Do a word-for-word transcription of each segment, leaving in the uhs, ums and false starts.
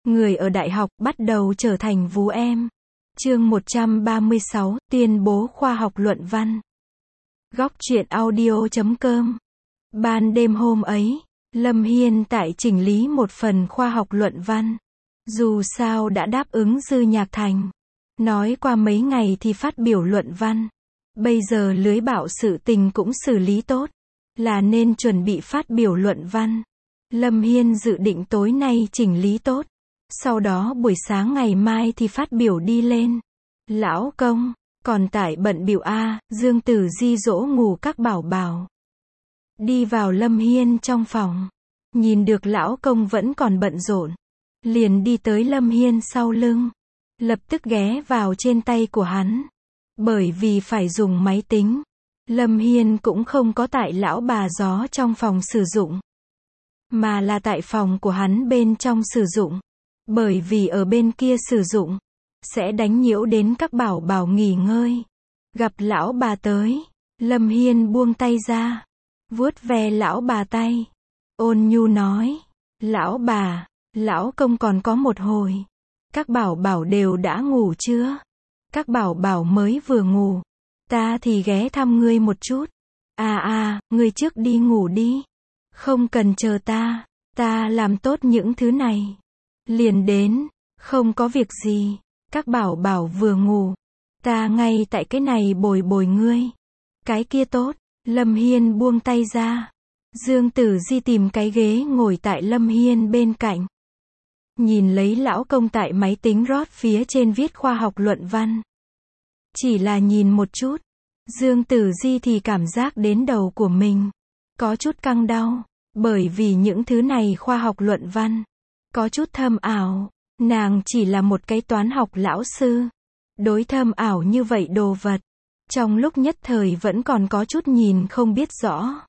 Người ở đại học bắt đầu trở thành vú em. Chương một trăm ba mươi sáu, tuyên bố khoa học luận văn. Góc truyện audio chấm com. Ban đêm hôm ấy, Lâm Hiên tại chỉnh lý một phần khoa học luận văn. Dù sao đã đáp ứng Dư Nhạc Thành. Nói qua mấy ngày thì phát biểu luận văn. Bây giờ lưới bảo sự tình cũng xử lý tốt. Là nên chuẩn bị phát biểu luận văn. Lâm Hiên dự định tối nay chỉnh lý tốt. Sau đó buổi sáng ngày mai thì phát biểu đi lên. Lão công, còn tại bận bịu a, Dương Tử Di dỗ ngủ các bảo bảo. Đi vào Lâm Hiên trong phòng. Nhìn được lão công vẫn còn bận rộn. Liền đi tới Lâm Hiên sau lưng. Lập tức ghé vào trên tay của hắn. Bởi vì phải dùng máy tính. Lâm Hiên cũng không có tại lão bà gió trong phòng sử dụng. Mà là tại phòng của hắn bên trong sử dụng. Bởi vì ở bên kia sử dụng. Sẽ đánh nhiễu đến các bảo bảo nghỉ ngơi. Gặp lão bà tới. Lâm Hiên buông tay ra. Vuốt ve lão bà tay. Ôn nhu nói. Lão bà, lão công còn có một hồi. Các bảo bảo đều đã ngủ chưa? Các bảo bảo mới vừa ngủ. Ta thì ghé thăm ngươi một chút. À à, ngươi trước đi ngủ đi. Không cần chờ ta. Ta làm tốt những thứ này. Liền đến. Không có việc gì. Các bảo bảo vừa ngủ. Ta ngay tại cái này bồi bồi ngươi. Cái kia tốt. Lâm Hiên buông tay ra. Dương Tử Di tìm cái ghế ngồi tại Lâm Hiên bên cạnh. Nhìn lấy lão công tại máy tính rót phía trên viết khoa học luận văn. Chỉ là nhìn một chút. Dương Tử Di thì cảm giác đến đầu của mình. Có chút căng đau. Bởi vì những thứ này khoa học luận văn. Có chút thâm ảo. Nàng chỉ là một cái toán học lão sư. Đối thâm ảo như vậy đồ vật. Trong lúc nhất thời vẫn còn có chút nhìn không biết rõ.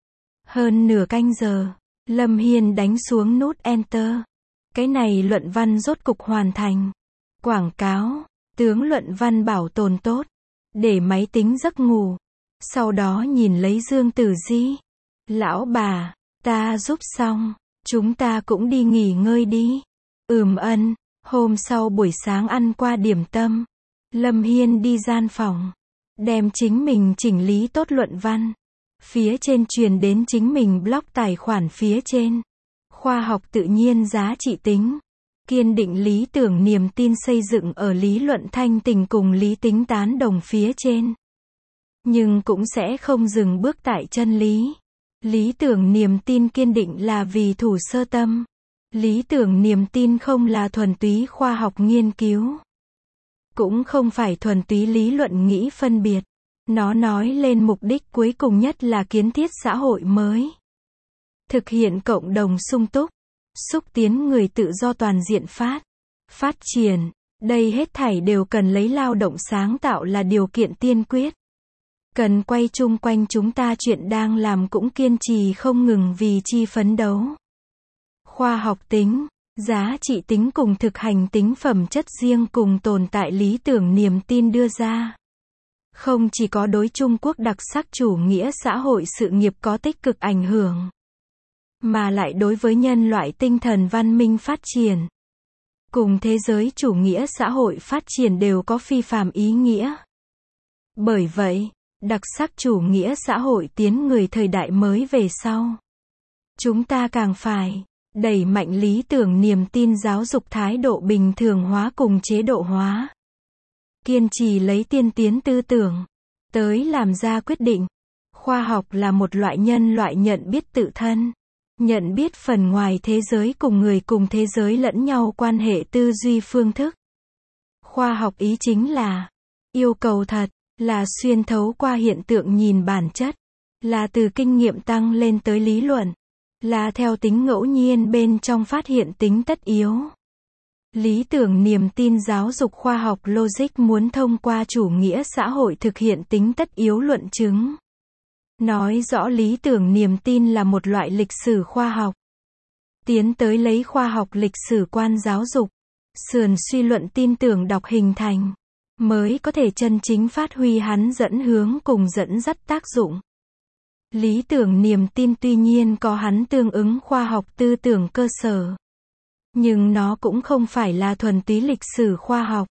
Hơn nửa canh giờ. Lâm Hiên đánh xuống nút Enter. Cái này luận văn rốt cục hoàn thành. Quảng cáo. Tướng luận văn bảo tồn tốt. Để máy tính giấc ngủ. Sau đó nhìn lấy Dương Tử Di. Lão bà, ta giúp xong. Chúng ta cũng đi nghỉ ngơi đi. Ừm ân. Hôm sau buổi sáng ăn qua điểm tâm. Lâm Hiên đi gian phòng. Đem chính mình chỉnh lý tốt luận văn. Phía trên truyền đến chính mình blog tài khoản phía trên. Khoa học tự nhiên giá trị tính. Kiên định lý tưởng niềm tin xây dựng ở lý luận thanh tình cùng lý tính tán đồng phía trên. Nhưng cũng sẽ không dừng bước tại chân lý. Lý tưởng niềm tin kiên định là vì thủ sơ tâm. Lý tưởng niềm tin không là thuần túy khoa học nghiên cứu. Cũng không phải thuần túy lý luận nghĩ phân biệt. Nó nói lên mục đích cuối cùng nhất là kiến thiết xã hội mới. Thực hiện cộng đồng sung túc. Xúc tiến người tự do toàn diện phát. Phát triển. Đây hết thảy đều cần lấy lao động sáng tạo là điều kiện tiên quyết. Cần quay chung quanh chúng ta chuyện đang làm cũng kiên trì không ngừng vì chi phấn đấu. Khoa học tính, giá trị tính cùng thực hành tính phẩm chất riêng cùng tồn tại lý tưởng niềm tin đưa ra. Không chỉ có đối Trung Quốc đặc sắc chủ nghĩa xã hội sự nghiệp có tích cực ảnh hưởng. Mà lại đối với nhân loại tinh thần văn minh phát triển. Cùng thế giới chủ nghĩa xã hội phát triển đều có phi phàm ý nghĩa. Bởi vậy, đặc sắc chủ nghĩa xã hội tiến người thời đại mới về sau. Chúng ta càng phải đẩy mạnh lý tưởng niềm tin giáo dục thái độ bình thường hóa cùng chế độ hóa. Kiên trì lấy tiên tiến tư tưởng. Tới làm ra quyết định. Khoa học là một loại nhân loại nhận biết tự thân. Nhận biết phần ngoài thế giới cùng người cùng thế giới lẫn nhau quan hệ tư duy phương thức. Khoa học ý chính là yêu cầu thật, là xuyên thấu qua hiện tượng nhìn bản chất, là từ kinh nghiệm tăng lên tới lý luận, là theo tính ngẫu nhiên bên trong phát hiện tính tất yếu. Lý tưởng niềm tin giáo dục khoa học logic muốn thông qua chủ nghĩa xã hội thực hiện tính tất yếu luận chứng. Nói rõ lý tưởng niềm tin là một loại lịch sử khoa học. Tiến tới lấy khoa học lịch sử quan giáo dục, sườn suy luận tin tưởng đọc hình thành, mới có thể chân chính phát huy hắn dẫn hướng cùng dẫn dắt tác dụng. Lý tưởng niềm tin tuy nhiên có hắn tương ứng khoa học tư tưởng cơ sở. Nhưng nó cũng không phải là thuần túy lịch sử khoa học.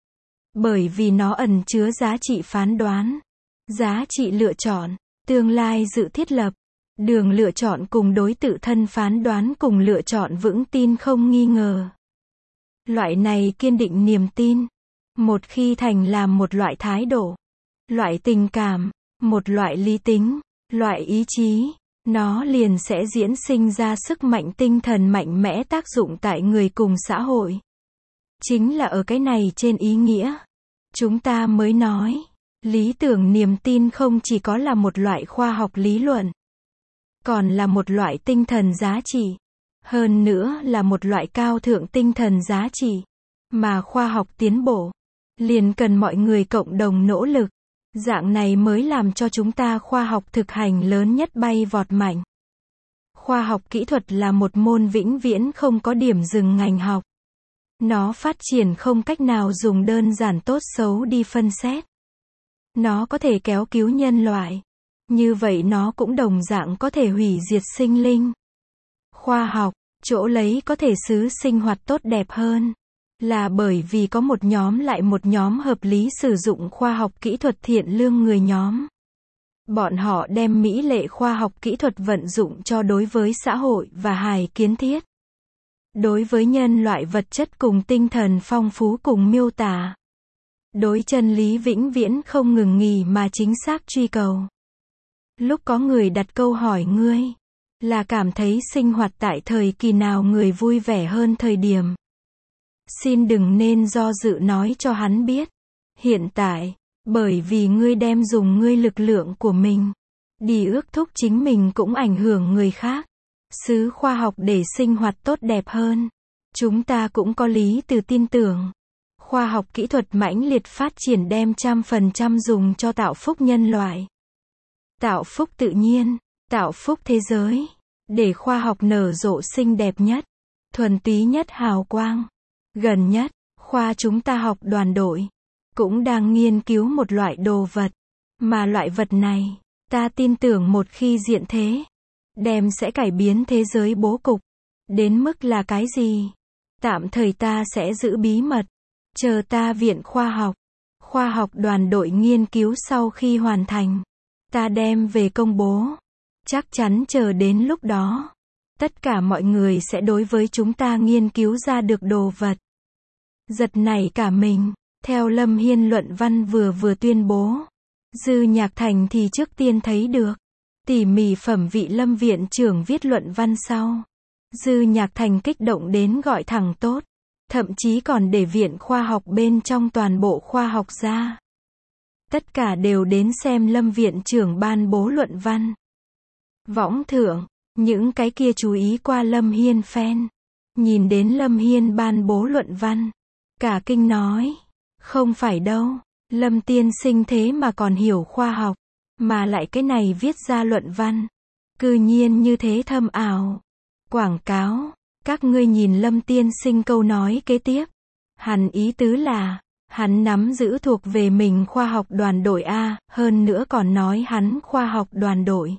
Bởi vì nó ẩn chứa giá trị phán đoán, giá trị lựa chọn, tương lai dự thiết lập, đường lựa chọn cùng đối tự thân phán đoán cùng lựa chọn vững tin không nghi ngờ. Loại này kiên định niềm tin, một khi thành làm một loại thái độ, loại tình cảm, một loại lý tính, loại ý chí, nó liền sẽ diễn sinh ra sức mạnh tinh thần mạnh mẽ tác dụng tại người cùng xã hội. Chính là ở cái này trên ý nghĩa, chúng ta mới nói, lý tưởng niềm tin không chỉ có là một loại khoa học lý luận, còn là một loại tinh thần giá trị, hơn nữa là một loại cao thượng tinh thần giá trị, mà khoa học tiến bộ, liền cần mọi người cộng đồng nỗ lực, dạng này mới làm cho chúng ta khoa học thực hành lớn nhất bay vọt mạnh. Khoa học kỹ thuật là một môn vĩnh viễn không có điểm dừng ngành học. Nó phát triển không cách nào dùng đơn giản tốt xấu đi phân xét. Nó có thể kéo cứu nhân loại. Như vậy nó cũng đồng dạng có thể hủy diệt sinh linh. Khoa học, chỗ lấy có thể xứ sinh hoạt tốt đẹp hơn, là bởi vì có một nhóm lại một nhóm hợp lý sử dụng khoa học kỹ thuật thiện lương người nhóm. Bọn họ đem mỹ lệ khoa học kỹ thuật vận dụng cho đối với xã hội và hài kiến thiết. Đối với nhân loại vật chất cùng tinh thần phong phú cùng miêu tả. Đối chân lý vĩnh viễn không ngừng nghỉ mà chính xác truy cầu. Lúc có người đặt câu hỏi ngươi, là cảm thấy sinh hoạt tại thời kỳ nào người vui vẻ hơn thời điểm. Xin đừng nên do dự nói cho hắn biết. Hiện tại, bởi vì ngươi đem dùng ngươi lực lượng của mình, đi ước thúc chính mình cũng ảnh hưởng người khác. Xứ khoa học để sinh hoạt tốt đẹp hơn. Chúng ta cũng có lý từ tin tưởng. Khoa học kỹ thuật mãnh liệt phát triển đem trăm phần trăm dùng cho tạo phúc nhân loại. Tạo phúc tự nhiên, tạo phúc thế giới. Để khoa học nở rộ xinh đẹp nhất, thuần túy nhất hào quang. Gần nhất, khoa chúng ta học đoàn đội, cũng đang nghiên cứu một loại đồ vật. Mà loại vật này, ta tin tưởng một khi diện thế, đem sẽ cải biến thế giới bố cục. Đến mức là cái gì? Tạm thời ta sẽ giữ bí mật. Chờ ta viện khoa học, khoa học đoàn đội nghiên cứu sau khi hoàn thành, ta đem về công bố. Chắc chắn chờ đến lúc đó, tất cả mọi người sẽ đối với chúng ta nghiên cứu ra được đồ vật. Giật nảy cả mình, theo Lâm Hiên luận văn vừa vừa tuyên bố. Dư Nhạc Thành thì trước tiên thấy được. Tỉ mỉ phẩm vị Lâm viện trưởng viết luận văn sau. Dư Nhạc Thành kích động đến gọi thẳng tốt. Thậm chí còn để viện khoa học bên trong toàn bộ khoa học ra. Tất cả đều đến xem Lâm viện trưởng ban bố luận văn. Võng thượng, những cái kia chú ý qua Lâm Hiên fan. Nhìn đến Lâm Hiên ban bố luận văn. Cả kinh nói. Không phải đâu. Lâm tiên sinh thế mà còn hiểu khoa học. Mà lại cái này viết ra luận văn. Cư nhiên như thế thâm ảo. Quảng cáo. Các ngươi nhìn Lâm tiên sinh câu nói kế tiếp. Hắn ý tứ là. Hắn nắm giữ thuộc về mình khoa học đoàn đội A. Hơn nữa còn nói hắn khoa học đoàn đội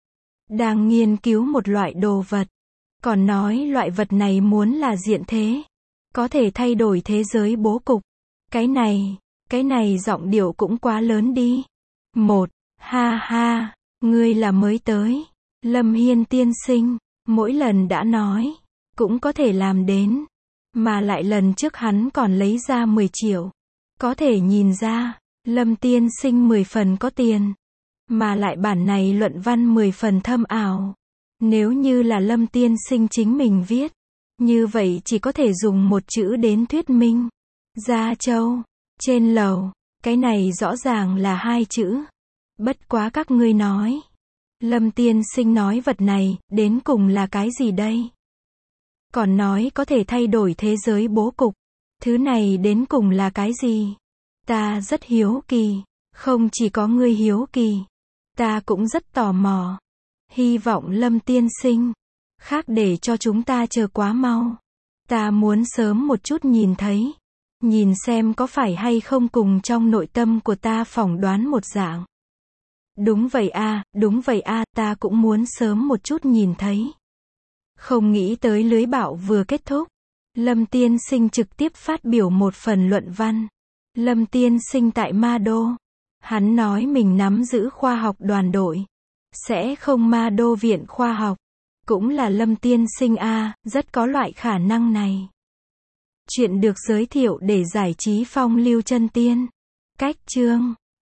đang nghiên cứu một loại đồ vật. Còn nói loại vật này muốn là diện thế. Có thể thay đổi thế giới bố cục. Cái này, cái này giọng điệu cũng quá lớn đi. Một, ha ha, ngươi là mới tới. Lâm Hiên tiên sinh, mỗi lần đã nói, cũng có thể làm đến. Mà lại lần trước hắn còn lấy ra mười triệu. Có thể nhìn ra, Lâm tiên sinh mười phần có tiền. Mà lại bản này luận văn mười phần thâm ảo. Nếu như là Lâm tiên sinh chính mình viết, như vậy chỉ có thể dùng một chữ đến thuyết minh. Gia Châu, trên lầu, cái này rõ ràng là hai chữ. Bất quá các ngươi nói. Lâm tiên sinh nói vật này, đến cùng là cái gì đây? Còn nói có thể thay đổi thế giới bố cục. Thứ này đến cùng là cái gì? Ta rất hiếu kỳ. Không chỉ có ngươi hiếu kỳ. Ta cũng rất tò mò. Hy vọng Lâm tiên sinh. Khác để cho chúng ta chờ quá mau. Ta muốn sớm một chút nhìn thấy. Nhìn xem có phải hay không cùng trong nội tâm của ta phỏng đoán một dạng. Đúng vậy a, đúng vậy a, ta cũng muốn sớm một chút nhìn thấy. Không nghĩ tới lưới bạo vừa kết thúc. Lâm Tiên Sinh trực tiếp phát biểu một phần luận văn. Lâm Tiên Sinh tại Ma Đô. Hắn nói mình nắm giữ khoa học đoàn đội. Sẽ không Ma Đô viện khoa học. Cũng là Lâm Tiên Sinh a, rất có loại khả năng này. Chuyện được giới thiệu để giải trí phong lưu chân tiên. Cách chương